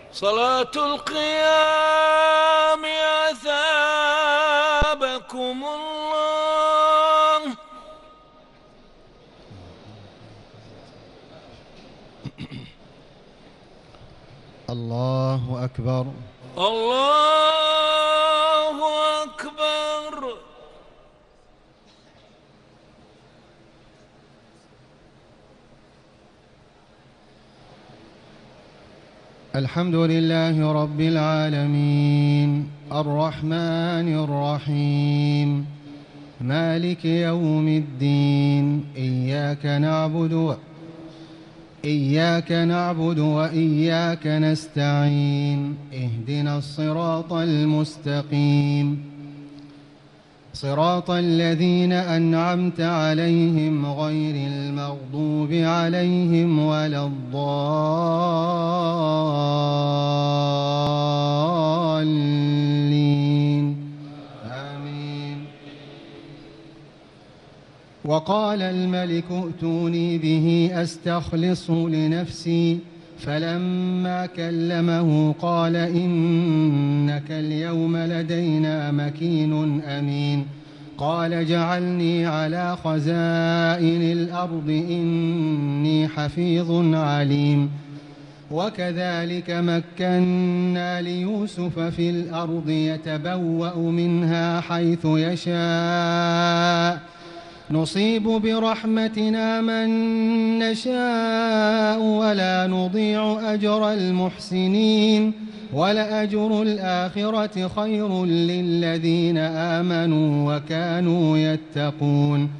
صلاة القيام أثابكم الله. الله أكبر. الله أكبر. الحمد لله رب العالمين الرحمن الرحيم مالك يوم الدين إياك نعبد وإياك نستعين اهدنا الصراط المستقيم صراط الذين أنعمت عليهم غير المغضوب عليهم ولا الضالين آمين. وقال الملك ائتوني به أستخلصه لنفسي فلما كلمه قال إنك اليوم لدينا مكين أمين. قال اجعلني على خزائن الأرض إني حفيظ عليم. وكذلك مكنا ليوسف في الأرض يتبوأ منها حيث يشاء نصيب برحمتنا من نشاء ولا نضيع أجر المحسنين ولأجر الآخرة خير للذين آمنوا وكانوا يتقون.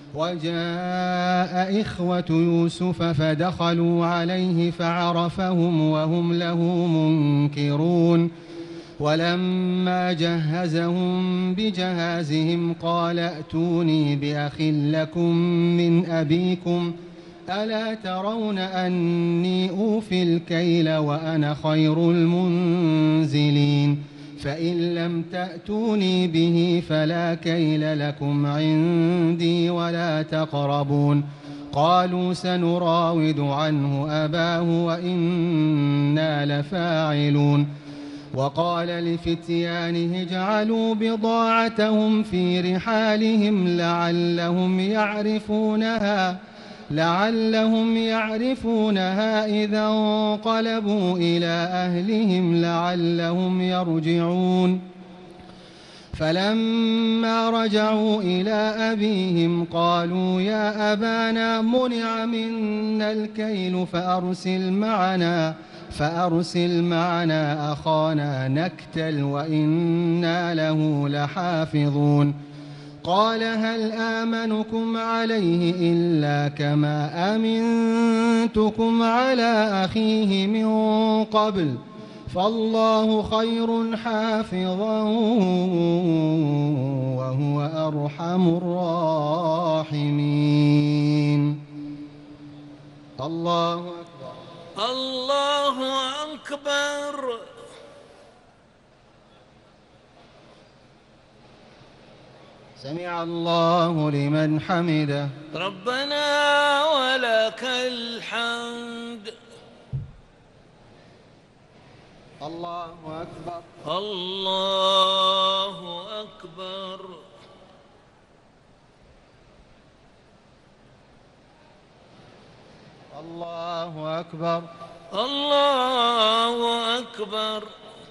وجاء إخوة يوسف فدخلوا عليه فعرفهم وهم له منكرون. ولما جهزهم بجهازهم قال ائتوني بأخ لكم من أبيكم ألا ترون أني أوفي الكيل وأنا خير المنزلين فإن لم تأتوني به فلا كيل لكم عندي ولا تقربون. قالوا سنراود عنه أباه وإنا لفاعلون. وقال لفتيانه اجعلوا بضاعتهم في رحالهم لعلهم يعرفونها إذا انقلبوا إلى أهلهم لعلهم يرجعون. فلما رجعوا إلى أبيهم قالوا يا أبانا منع منا الكيل فأرسل معنا أخانا نكتل وإنا له لحافظون. قال هل آمنكم عليه إلا كما أمنتكم على أخيه من قبل فالله خير حافظا وهو أرحم الراحمين. الله أكبر. الله أكبر. سمع الله لمن حمده. ربنا ولك الحمد. الله أكبر. الله أكبر. الله أكبر. الله أكبر.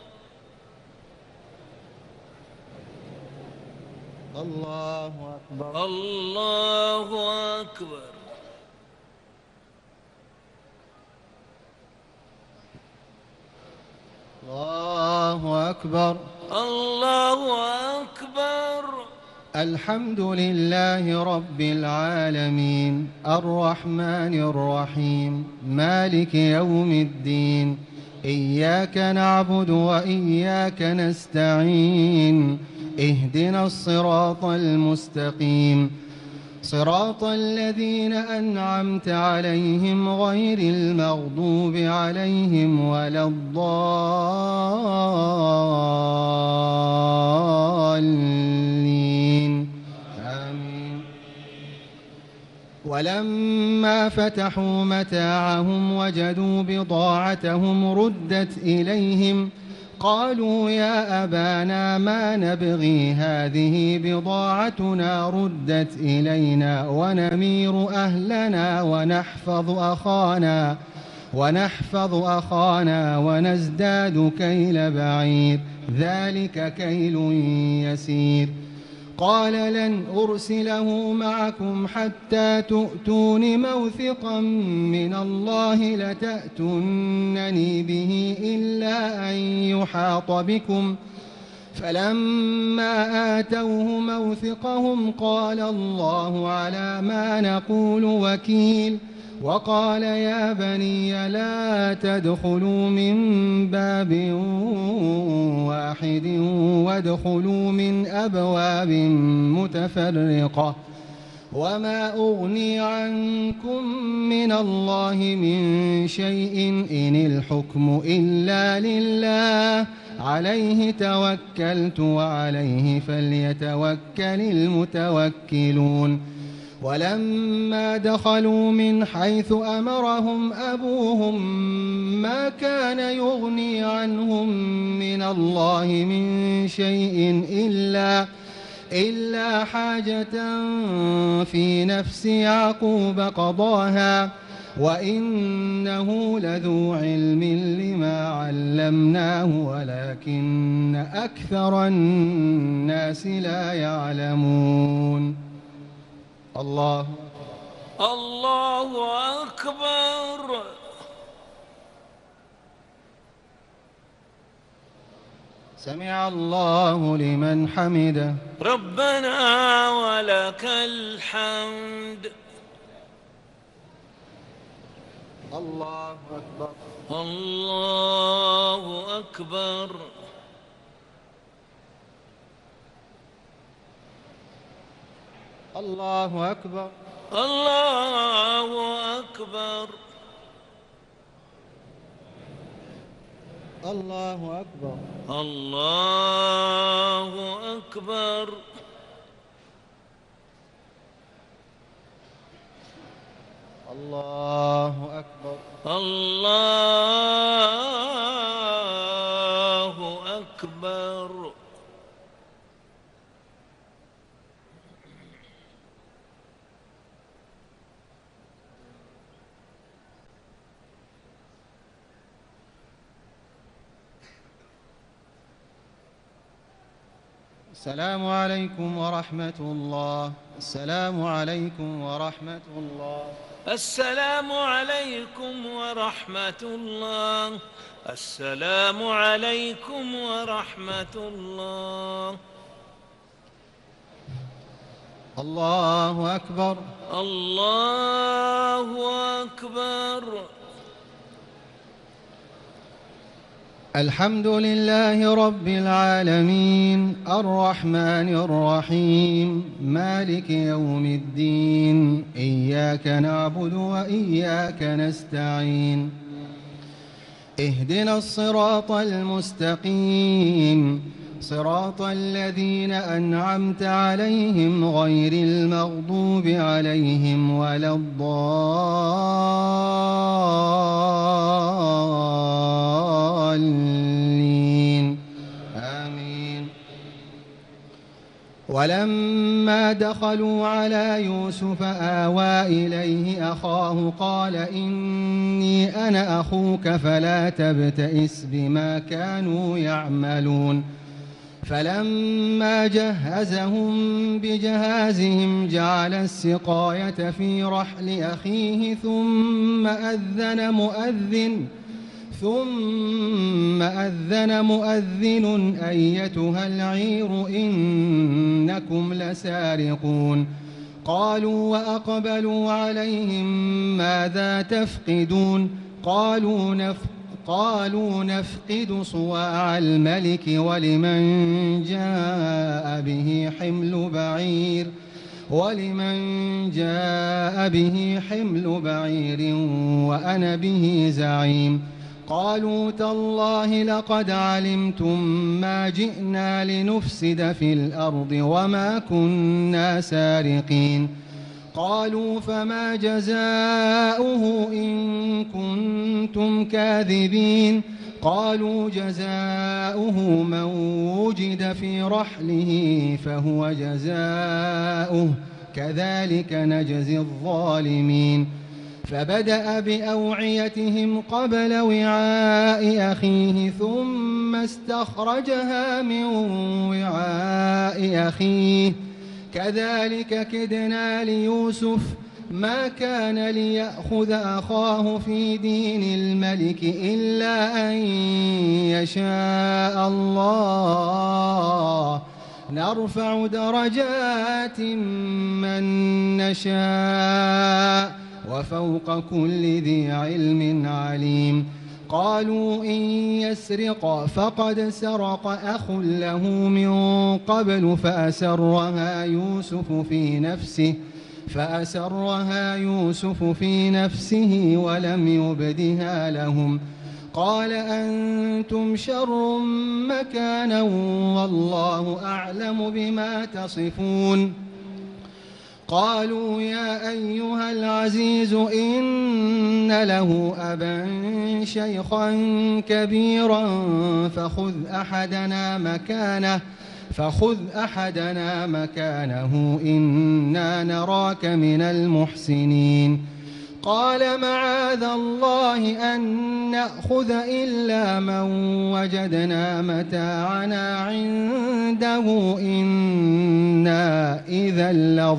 الله أكبر. الله أكبر. الله أكبر. الله أكبر. الحمد لله رب العالمين الرحمن الرحيم مالك يوم الدين إياك نعبد وإياك نستعين اهدنا الصراط المستقيم صراط الذين أنعمت عليهم غير المغضوب عليهم ولا الضالين آمين. ولما فتحوا متاعهم وجدوا بضاعتهم ردت إليهم قالوا يا أبانا ما نبغي هذه بضاعتنا ردت إلينا ونمير أهلنا ونحفظ أخانا ونزداد كيل بعير ذلك كيل يسير. قال لن أرسله معكم حتى تؤتون موثقا من الله لتأتونني به إلا أن يحاط بكم. فلما آتوه موثقهم قال الله على ما نقول وكيل. وقال يا بني لا تدخلوا من باب واحد وادخلوا من أبواب متفرقة وما أغني عنكم من الله من شيء إن الحكم إلا لله عليه توكلت وعليه فليتوكل المتوكلون. ولما دخلوا من حيث أمرهم أبوهم ما كان يغني عنهم من الله من شيء إلا حاجة في نفس يعقوب قضاها وإنه لذو علم لما علمناه ولكن أكثر الناس لا يعلمون. الله أكبر. سمع الله لمن حمده. ربنا ولك الحمد. الله أكبر. الله أكبر. الله أكبر. الله أكبر. الله أكبر. الله أكبر. الله أكبر. الله أكبر. السلام عليكم ورحمة الله. السلام عليكم ورحمة الله. السلام عليكم ورحمة الله. السلام عليكم ورحمة الله. الله أكبر. الله أكبر. الحمد لله رب العالمين الرحمن الرحيم مالك يوم الدين إياك نعبد وإياك نستعين اهدنا الصراط المستقيم صراط الذين أنعمت عليهم غير المغضوب عليهم ولا الضالين آمين. ولما دخلوا على يوسف آوى إليه أخاه قال إني أنا أخوك فلا تبتئس بما كانوا يعملون. فلما جهزهم بجهازهم جعل السقاية في رحل أخيه ثم أذن مؤذن أيتها العير إنكم لسارقون. قالوا وأقبلوا عليهم ماذا تفقدون قالوا نفقد صواع الملك ولمن جاء به حمل بعير وأنا به زعيم. قالوا تالله لقد علمتم ما جئنا لنفسد في الأرض وما كنا سارقين. قالوا فما جزاؤه إن كنتم كاذبين قالوا جزاؤه من وجد في رحله فهو جزاؤه كذلك نجزي الظالمين فبدأ بأوعيتهم قبل وعاء أخيه ثم استخرجها من وعاء أخيه كذلك كدنا ليوسف ما كان ليأخذ أخاه في دين الملك إلا أن يشاء الله نرفع درجات من نشاء وفوق كل ذي علم عليم قالوا إن يسرق فقد سرق أخ له من قبل فأسرها يوسف في نفسه ولم يبدها لهم قال أنتم شر مكانا والله أعلم بما تصفون قالوا يا أيها العزيز إن له أبا شيخا كبيرا فخذ أحدنا مكانه إنا نراك من المحسنين قال معاذ الله أن نأخذ إلا من وجدنا متاعنا عنده إنا إذا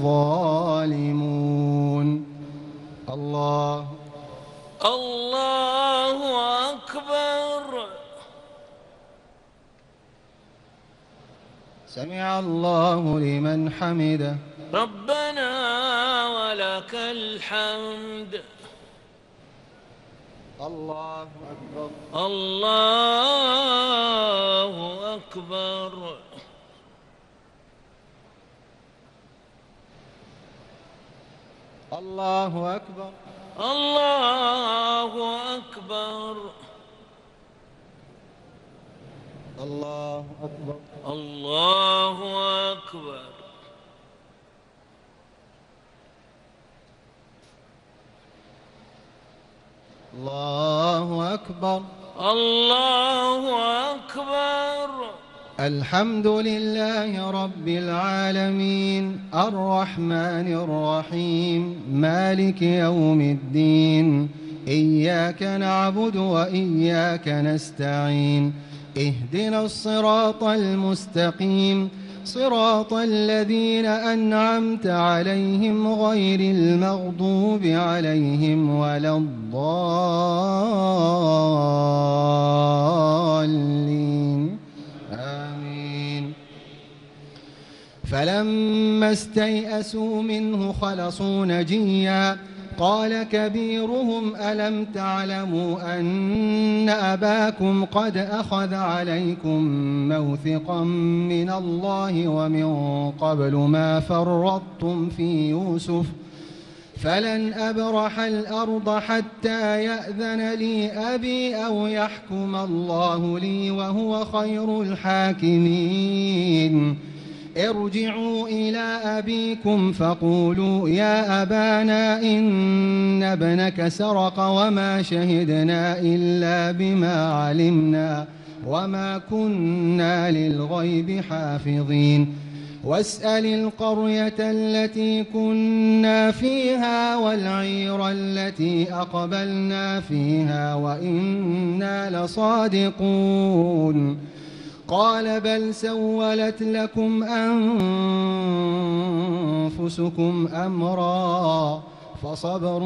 لظالمون الله أكبر. سمع الله لمن حمده ربنا ولك الحمد. الله أكبر. الله أكبر. الله أكبر. الله أكبر. الله أكبر. الله أكبر. الله أكبر. الله أكبر. الحمد لله رب العالمين الرحمن الرحيم مالك يوم الدين إياك نعبد وإياك نستعين اهدنا الصراط المستقيم صراط الذين أنعمت عليهم غير المغضوب عليهم ولا الضالين آمين فلما استيئسوا منه خلصوا نجيا قال كبيرهم ألم تعلموا أن أباكم قد أخذ عليكم موثقا من الله ومن قبل ما فرطتم في يوسف فلن أبرح الأرض حتى يأذن لي أبي أو يحكم الله لي وهو خير الحاكمين ارجعوا إلى أبيكم فقولوا يا أبانا إن ابنك سرق وما شهدنا إلا بما علمنا وما كنا للغيب حافظين واسأل القرية التي كنا فيها والعير التي أقبلنا فيها وإنا لصادقون قال بل سولت لكم أنفسكم أمرا فصبر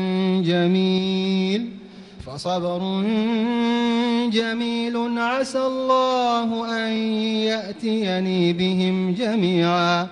جميل عسى الله أن يأتيني بهم جميعا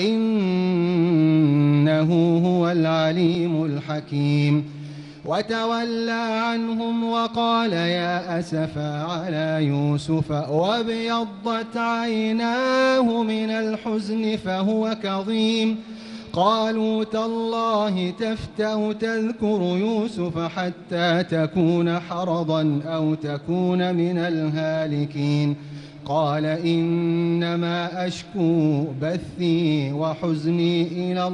إنه هو العليم الحكيم وتولى عنهم وقال يا أسفا على يوسف وابيضت عيناه من الحزن فهو كظيم قالوا تالله تفتأ تذكر يوسف حتى تكون حرضا أو تكون من الهالكين قال إنما أشكو بثي وحزني إلى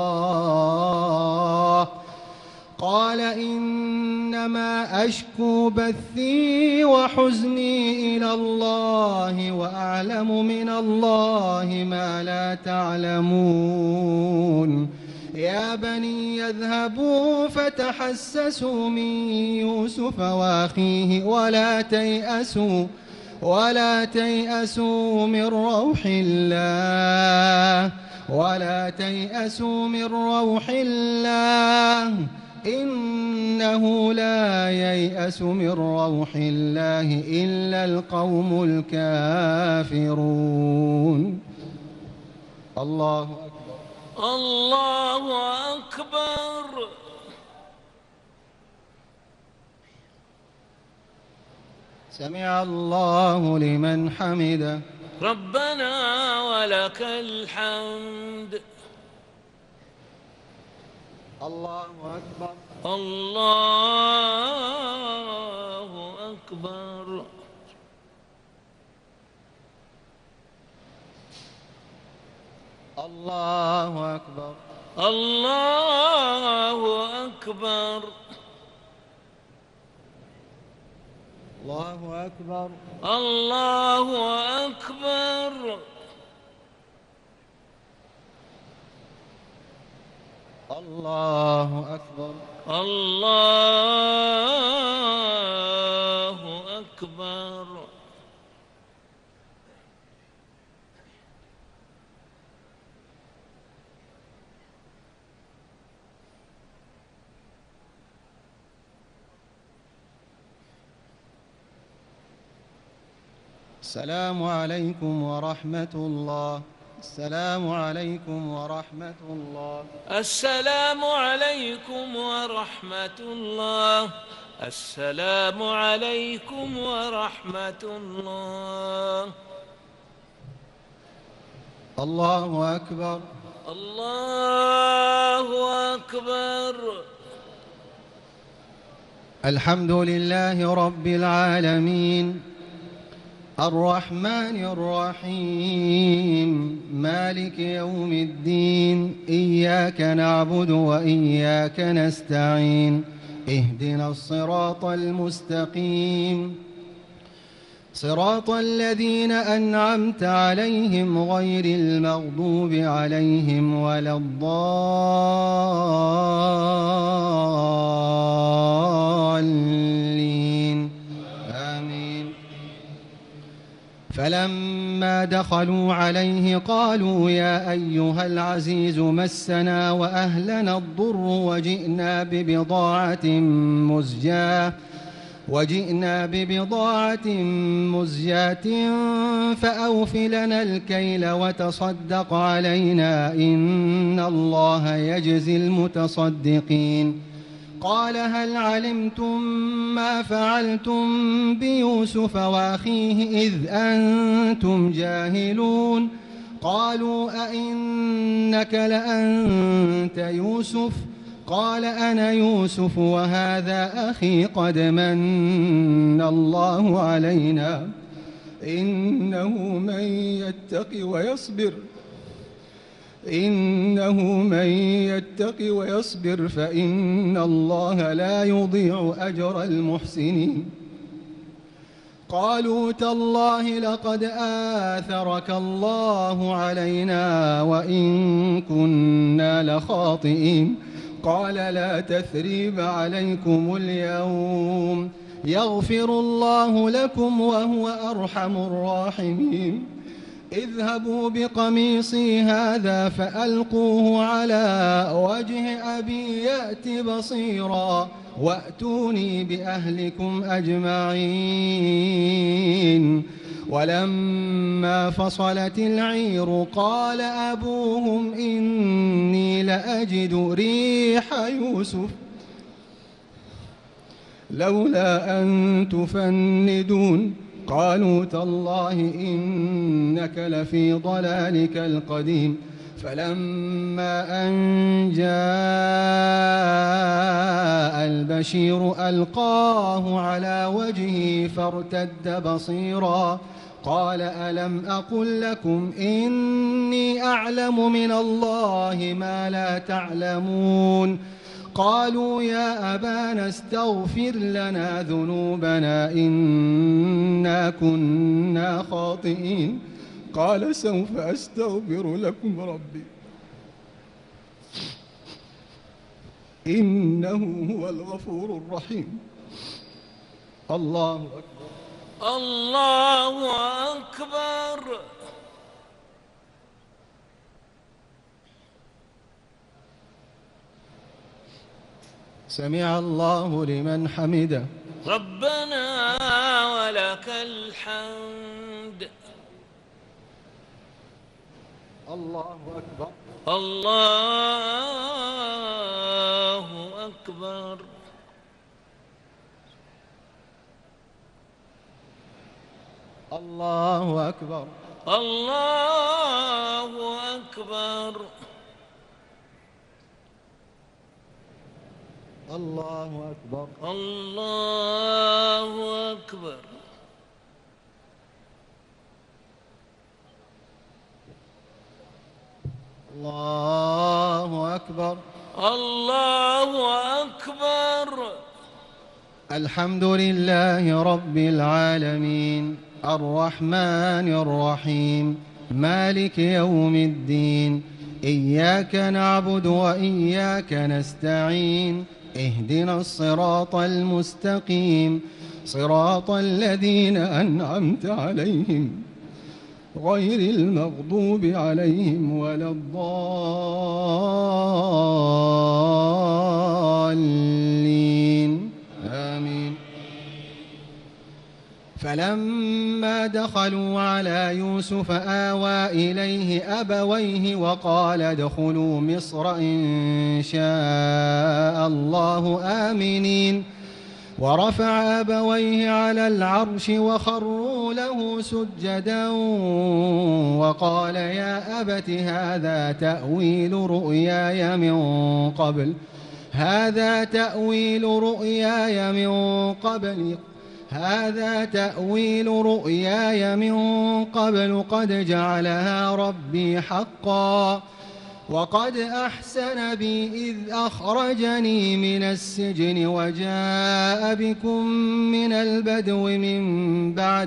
الله قال إنما أشكو بثي وحزني إلى الله وأعلم من الله ما لا تعلمون يا بني اذهبوا فتحسسوا من يوسف وأخيه ولا تيأسوا من روح الله إنه لا ييأس من روح الله إلا القوم الكافرون. الله أكبر. الله أكبر. سمع الله لمن حمده. ربنا ولك الحمد. الله أكبر. الله أكبر. الله أكبر. الله أكبر. الله أكبر. الله أكبر. الله أكبر. الله أكبر. السلام عليكم ورحمة الله. السلام عليكم ورحمة الله. السلام عليكم ورحمة الله. السلام عليكم ورحمة الله. الله أكبر. الله أكبر. الحمد لله رب العالمين الرحمن الرحيم مالك يوم الدين إياك نعبد وإياك نستعين اهدنا الصراط المستقيم صراط الذين أنعمت عليهم غير المغضوب عليهم ولا الضالين آمين. فلما دخلوا عليه قالوا يا أيها العزيز مسنا وأهلنا الضر وجئنا ببضاعة مزجاة فأوف لنا الكيل وتصدق علينا إن الله يجزي المتصدقين. قال هل علمتم ما فعلتم بيوسف وأخيه إذ أنتم جاهلون؟ قالوا أئنك لأنت يوسف؟ قال أنا يوسف وهذا أخي قد من الله علينا إنه من يتق ويصبر فإن الله لا يضيع أجر المحسنين. قالوا تالله لقد آثرك الله علينا وإن كنا لخاطئين. قال لا تثريب عليكم اليوم يغفر الله لكم وهو أرحم الراحمين. اذهبوا بقميصي هذا فألقوه على وجه أبي يأت بصيرا وأتوني بأهلكم أجمعين. ولما فصلت العير قال أبوهم إني لأجد ريح يوسف لولا أن تفندون. قالوا تالله إنك لفي ضلالك القديم. فلما أن جاء البشير ألقاه على وجهه فارتد بصيرا قال ألم أقل لكم إني أعلم من الله ما لا تعلمون قالوا يا أبانا استغفر لنا ذنوبنا إنا كنا خاطئين قال سوف أستغفر لكم ربي إنه هو الغفور الرحيم. الله أكبر. الله أكبر. سمع الله لمن حمده. ربنا ولك الحمد. الله أكبر. الله أكبر. الله أكبر. الله أكبر. الله أكبر. الله أكبر. الله أكبر. الله أكبر. الحمد لله رب العالمين الرحمن الرحيم مالك يوم الدين إياك نعبد وإياك نستعين اهدنا الصراط المستقيم صراط الذين أنعمت عليهم غير المغضوب عليهم ولا الضالين آمين. فلما دخلوا على يوسف آوى إليه أبويه وقال ادخلوا مصر إن شاء الله آمنين ورفع أبويه على العرش وخروا له سجدا وقال يا أبت هذا تأويل رؤياي من قبل قد جعلها ربي حقا وقد أحسن بي إذ أخرجني من السجن وجاء بكم من البدو من بعد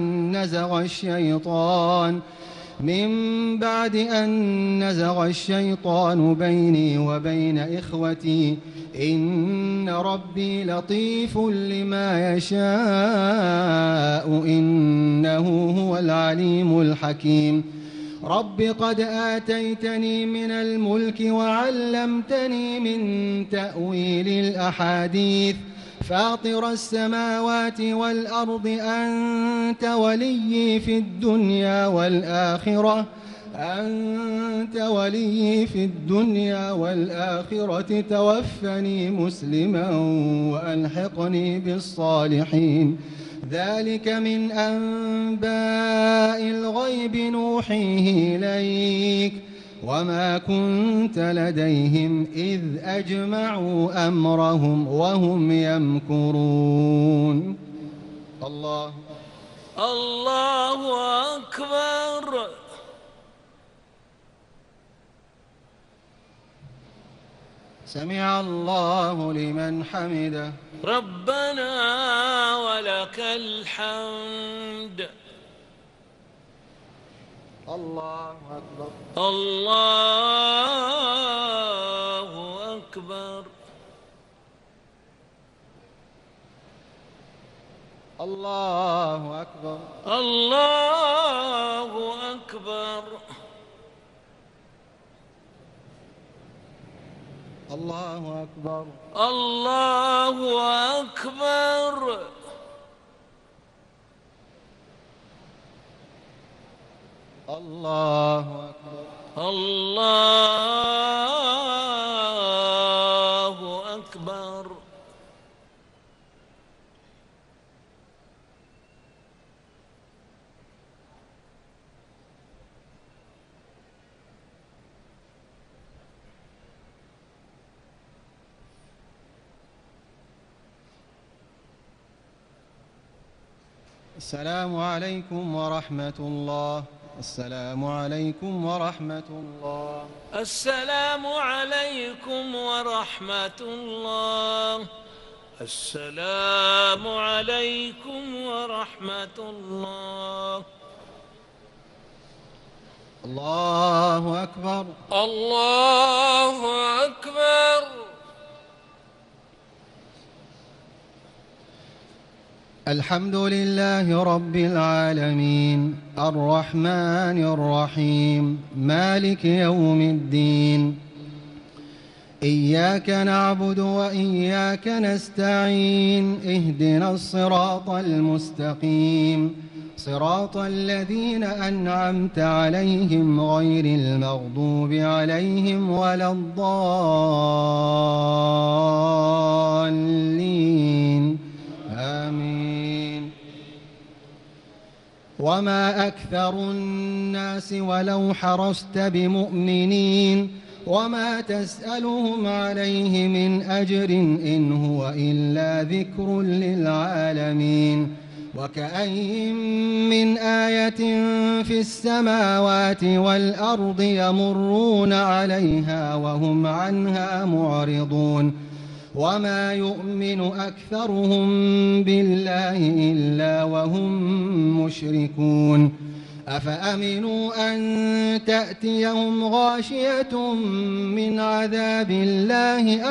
أن نزغ الشيطان بيني وبين إخوتي إن ربي لطيف لما يشاء إنه هو العليم الحكيم. رب قد آتيتني من الملك وعلمتني من تأويل الأحاديث فاطر السماوات والأرض أنت ولي في الدنيا والآخرة توفني مسلما وألحقني بالصالحين. ذلك من أنباء الغيب نوحيه إليك وما كنت لديهم إذ أجمعوا أمرهم وهم يمكرون. الله أكبر. سمع الله لمن حمده. ربنا ولك الحمد. الله أكبر. الله أكبر. الله أكبر. الله أكبر. الله أكبر. الله أكبر. الله أكبر. الله أكبر. السلام عليكم ورحمة الله. السلام عليكم ورحمة الله. السلام عليكم ورحمة الله. السلام عليكم ورحمة الله. الله أكبر. الله أكبر. الحمد لله رب العالمين الرحمن الرحيم مالك يوم الدين. إياك نعبد وإياك نستعين. اهدنا الصراط المستقيم صراط الذين أنعمت عليهم غير المغضوب عليهم ولا الضالين. آمين. وما أكثر الناس ولو حرصت بمؤمنين وما تسألهم عليه من أجر إن هو إلا ذكر للعالمين. وكأين من آية في السماوات والأرض يمرون عليها وهم عنها معرضون. وما يؤمن أكثرهم بالله إلا وهم مشركون. أفأمنوا أن تأتيهم غاشية من عذاب الله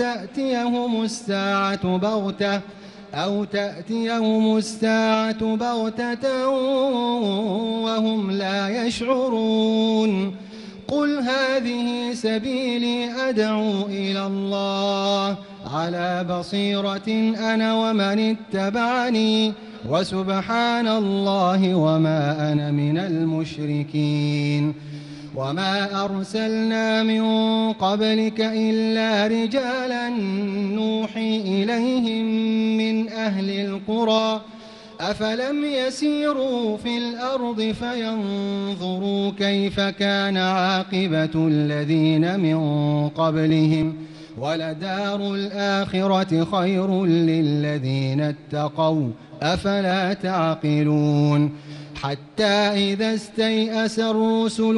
أو تأتيهم الساعة بغتة وهم لا يشعرون. قل هذه سبيلي أدعو إلى الله على بصيرة أنا ومن اتبعني وسبحان الله وما أنا من المشركين. وما أرسلنا من قبلك إلا رجالا نوحي إليهم من أهل القرى أفلم يسيروا في الأرض فينظروا كيف كان عاقبة الذين من قبلهم ولدار الآخرة خير للذين اتقوا أفلا تعقلون. حتى إذا استيأس الرسل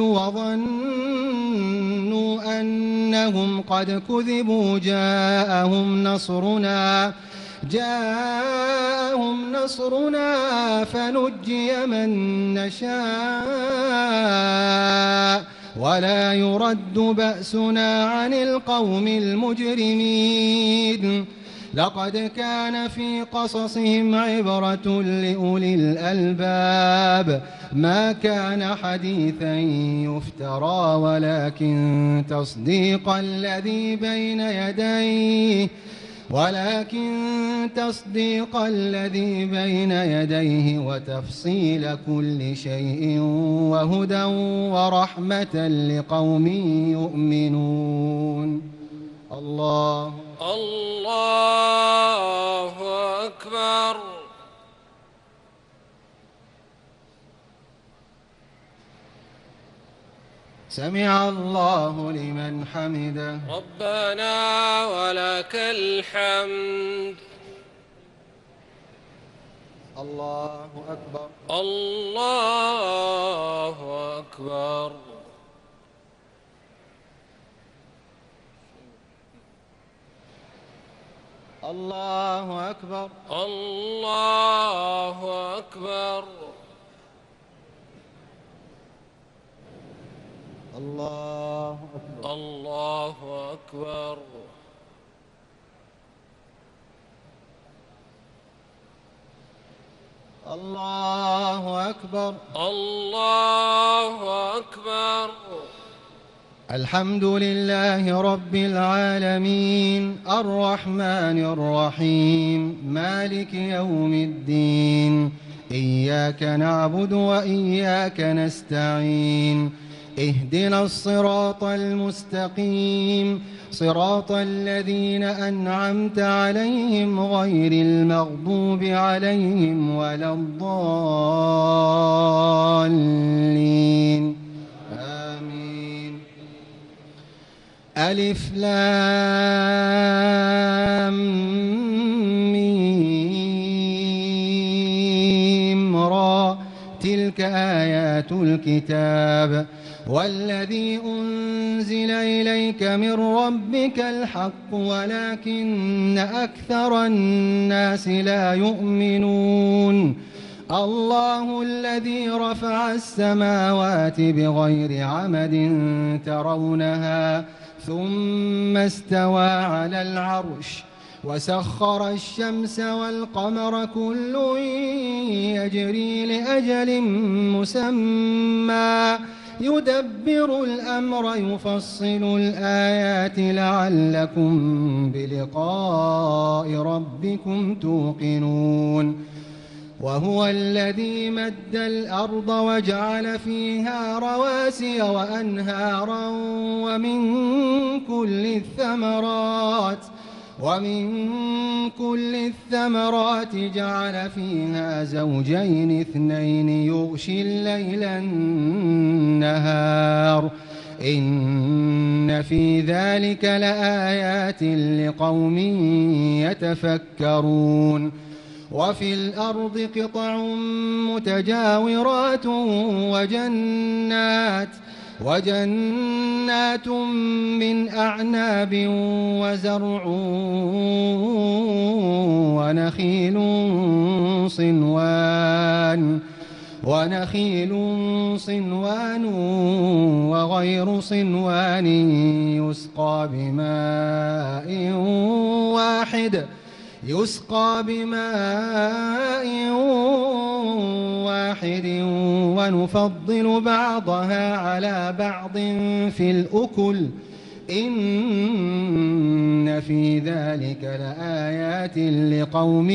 وظنوا أنهم قد كذبوا جاءهم نصرنا فنجي من نشاء ولا يرد بأسنا عن القوم المجرمين. لقد كان في قصصهم عبرة لأولي الألباب ما كان حديثا يفترى ولكن تصديق الذي بين يديه وتفصيل كل شيء وهدى ورحمة لقوم يؤمنون. الله أكبر. سمع الله لمن حمده. ربنا ولك الحمد. الله أكبر. الله أكبر. الله أكبر. الله أكبر. الله أكبر. الله أكبر. الله أكبر. الله أكبر. الحمد لله رب العالمين الرحمن الرحيم مالك يوم الدين. إياك نعبد وإياك نستعين. اهدنا الصراط المستقيم صراط الذين أنعمت عليهم غير المغضوب عليهم ولا الضالين. آمين. ألف لام ميم تلك آيات الكتاب والذي أنزل إليك من ربك الحق ولكن أكثر الناس لا يؤمنون الله الذي رفع السماوات بغير عمد ترونها ثم استوى على العرش وسخر الشمس والقمر كل يجري لأجل مسمى يدبر الأمر يفصل الآيات لعلكم بلقاء ربكم توقنون وهو الذي مد الأرض وجعل فيها رواسي وأنهارا ومن كل الثمرات جعل فيها زوجين اثنين يغشي الليل النهار إن في ذلك لآيات لقوم يتفكرون وفي الأرض قطع متجاورات وجنات من أعناب وزرع ونخيل صنوان وغير صنوان يسقى بماء واحد ونفضل بعضها على بعض في الأكل إن في ذلك لآيات لقوم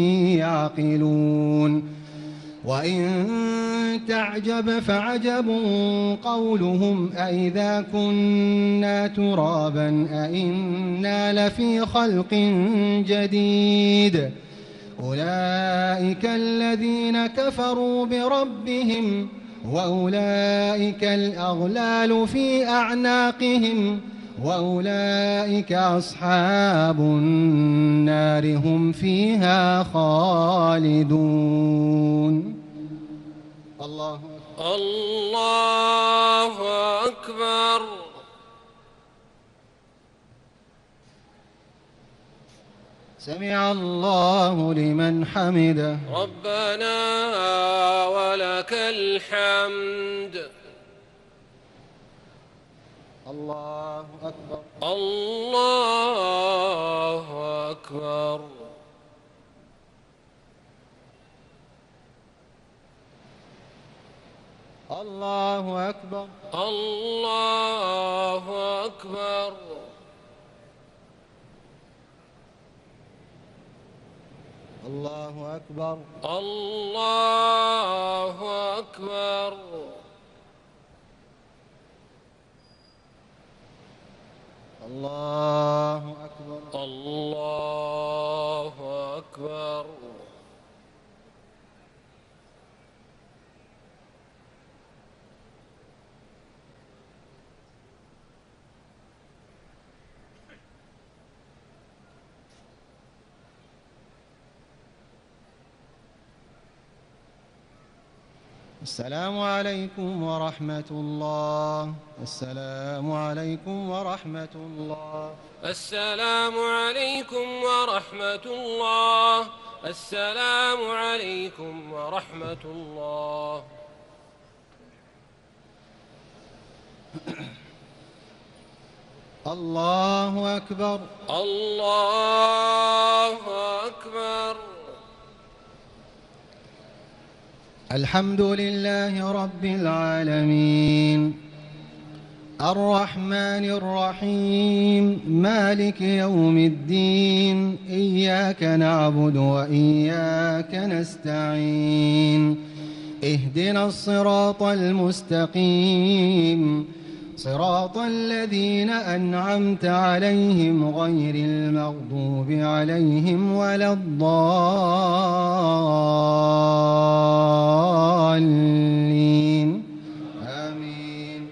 يعقلون وإن تعجب فعجب قولهم أإذا كنا ترابا أإنا لفي خلق جديد أولئك الذين كفروا بربهم وأولئك الأغلال في أعناقهم وأولئك أصحاب النار هم فيها خالدون الله أكبر سمع الله لمن حمده ربنا ولك الحمد الله أكبر الله أكبر الله أكبر الله أكبر الله أكبر الله أكبر الله أكبر الله أكبر السلام عليكم ورحمة الله السلام عليكم ورحمة الله السلام عليكم ورحمة الله السلام عليكم ورحمة الله الله أكبر الله أكبر الحمد لله رب العالمين الرحمن الرحيم مالك يوم الدين إياك نعبد وإياك نستعين اهدنا الصراط المستقيم صراط الذين أنعمت عليهم غير المغضوب عليهم ولا الضالين آمين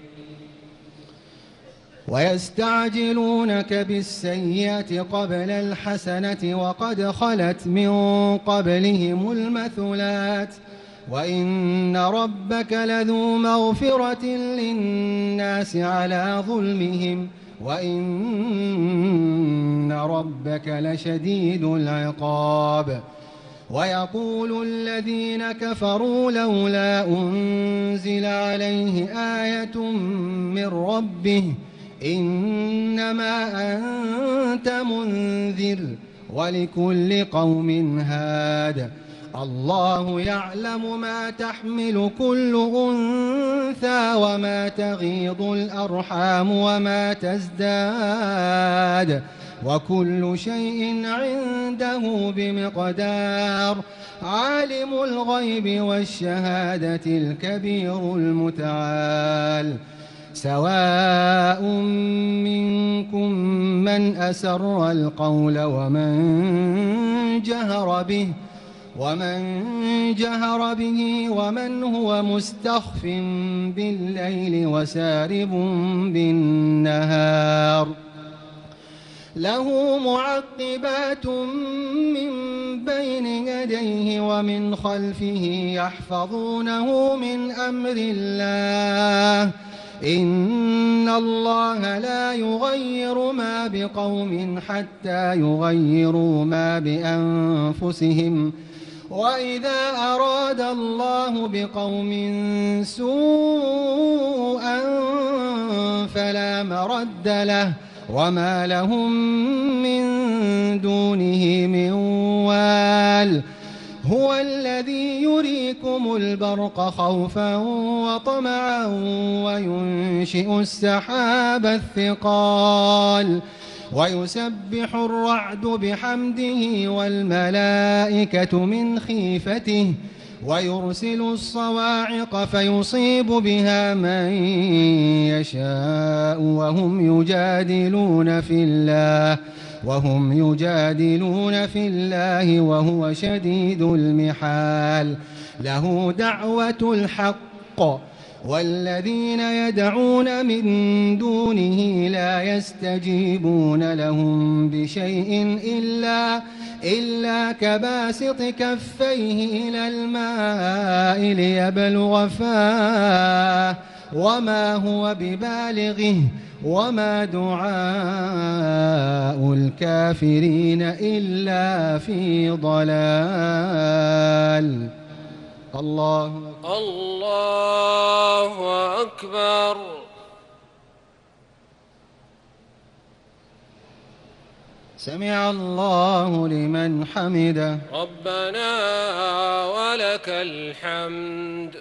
ويستعجلونك بالسيئة قبل الحسنة وقد خلت من قبلهم المثلات وإن ربك لذو مغفرة للناس على ظلمهم وإن ربك لشديد العقاب ويقول الذين كفروا لولا أنزل عليه آية من ربه إنما أنت منذر ولكل قوم هاد الله يعلم ما تحمل كل أنثى وما تغيض الأرحام وما تزداد وكل شيء عنده بمقدار عالم الغيب والشهادة الكبير المتعال سواء منكم من أسر القول ومن جهر به ومن هو مستخف بالليل وسارب بالنهار له معقبات من بين يديه ومن خلفه يحفظونه من أمر الله إن الله لا يغير ما بقوم حتى يغيروا ما بأنفسهم وإذا أراد الله بقوم سوءا فلا مرد له وما لهم من دونه من وال هو الذي يريكم البرق خوفا وطمعا وينشئ السحاب الثقال ويسبح الرعد بحمده والملائكة من خيفته ويرسل الصواعق فيصيب بها من يشاء وهم يجادلون في الله وهو شديد المحال له دعوة الحق والذين يدعون من دونه لا يستجيبون لهم بشيء إلا كباسط كفيه إلى الماء ليبلغ فاه وما هو ببالغه وما دعاء الكافرين إلا في ضلال الله أكبر سمع الله لمن حمده ربنا ولك الحمد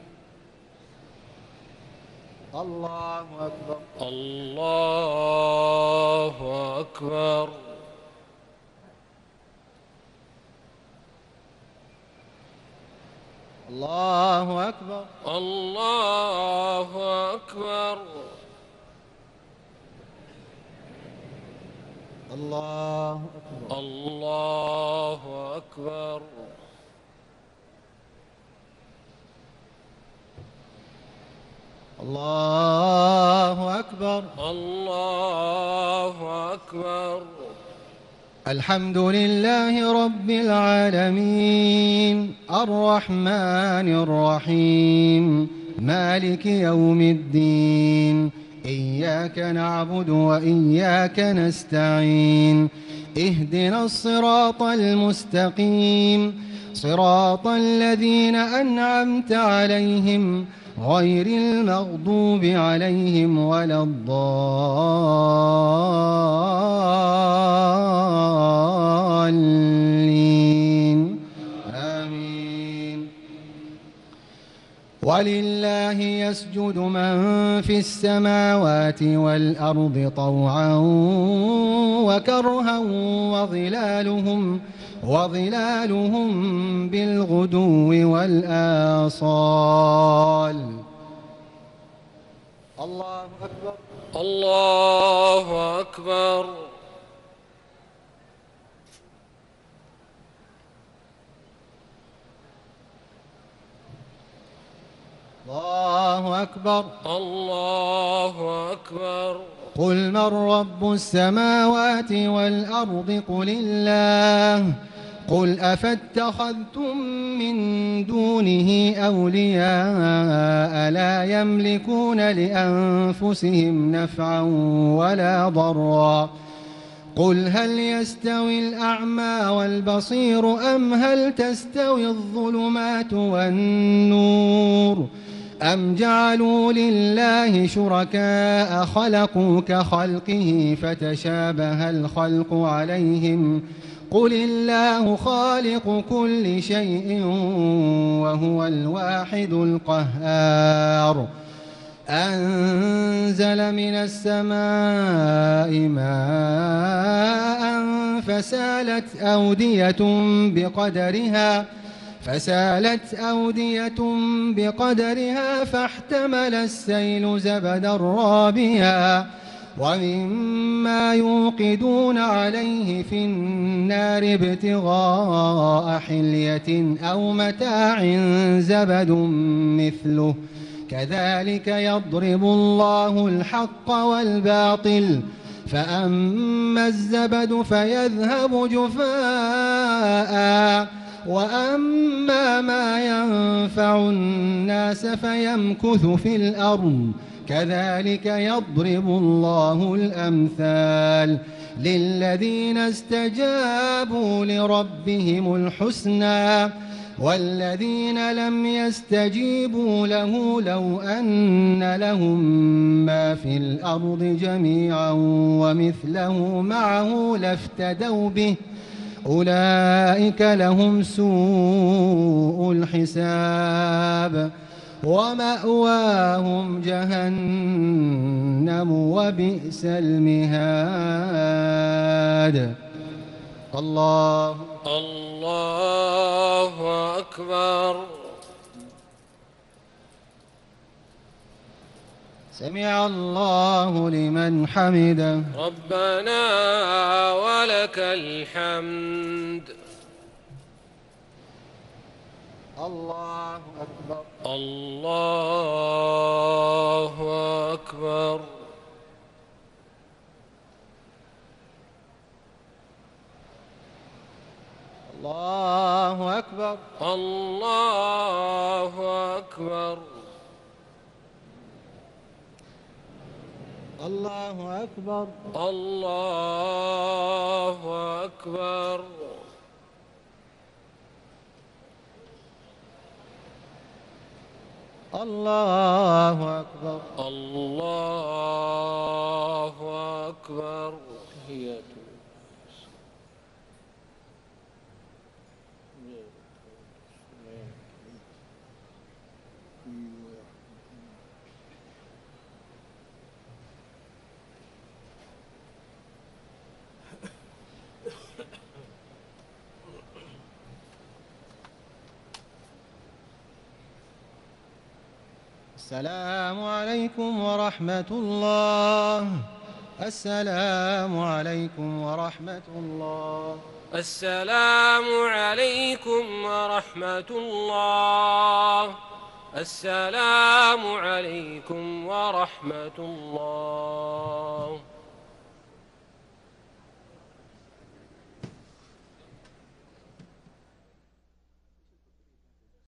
الله أكبر الله أكبر الله أكبر الله أكبر الله أكبر الله أكبر الله أكبر الله أكبر الحمد لله رب العالمين الرحمن الرحيم مالك يوم الدين إياك نعبد وإياك نستعين اهدنا الصراط المستقيم صراط الذين أنعمت عليهم غير المغضوب عليهم ولا الضالين آمين ولله يسجد من في السماوات والأرض طوعا وكرها وظلالهم بالغدو والآصال الله أكبر الله أكبر الله أكبر الله أكبر قل من رب السماوات والأرض قل أفاتخذتم من دونه أولياء لا يملكون لأنفسهم نفعا ولا ضرا قل هل يستوي الأعمى والبصير أم هل تستوي الظلمات والنور أم جعلوا لله شركاء خلقوا كخلقه فتشابه الخلق عليهم قل الله خالق كل شيء وهو الواحد القهار أنزل من السماء ماء فسالت أودية بقدرها فاحتمل السيل زبدا رابيا ومما يوقدون عليه في النار ابتغاء حلية أو متاع زبد مثله كذلك يضرب الله الحق والباطل فأما الزبد فيذهب جفاء وأما ما ينفع الناس فيمكث في الأرض كذلك يضرب الله الأمثال للذين استجابوا لربهم الحسنى والذين لم يستجيبوا له لو أن لهم ما في الأرض جميعا ومثله معه لافتدوا به أولئك لهم سوء الحساب ومأواهم جهنم وبئس المهاد الله أكبر. سمع الله لمن حمده. ربنا ولك الحمد. الله أكبر. الله أكبر. الله أكبر. الله أكبر. الله أكبر. الله أكبر. الله أكبر. الله أكبر. السلام عليكم ورحمة الله. السلام عليكم ورحمة الله. السلام عليكم ورحمة الله. السلام عليكم ورحمة الله.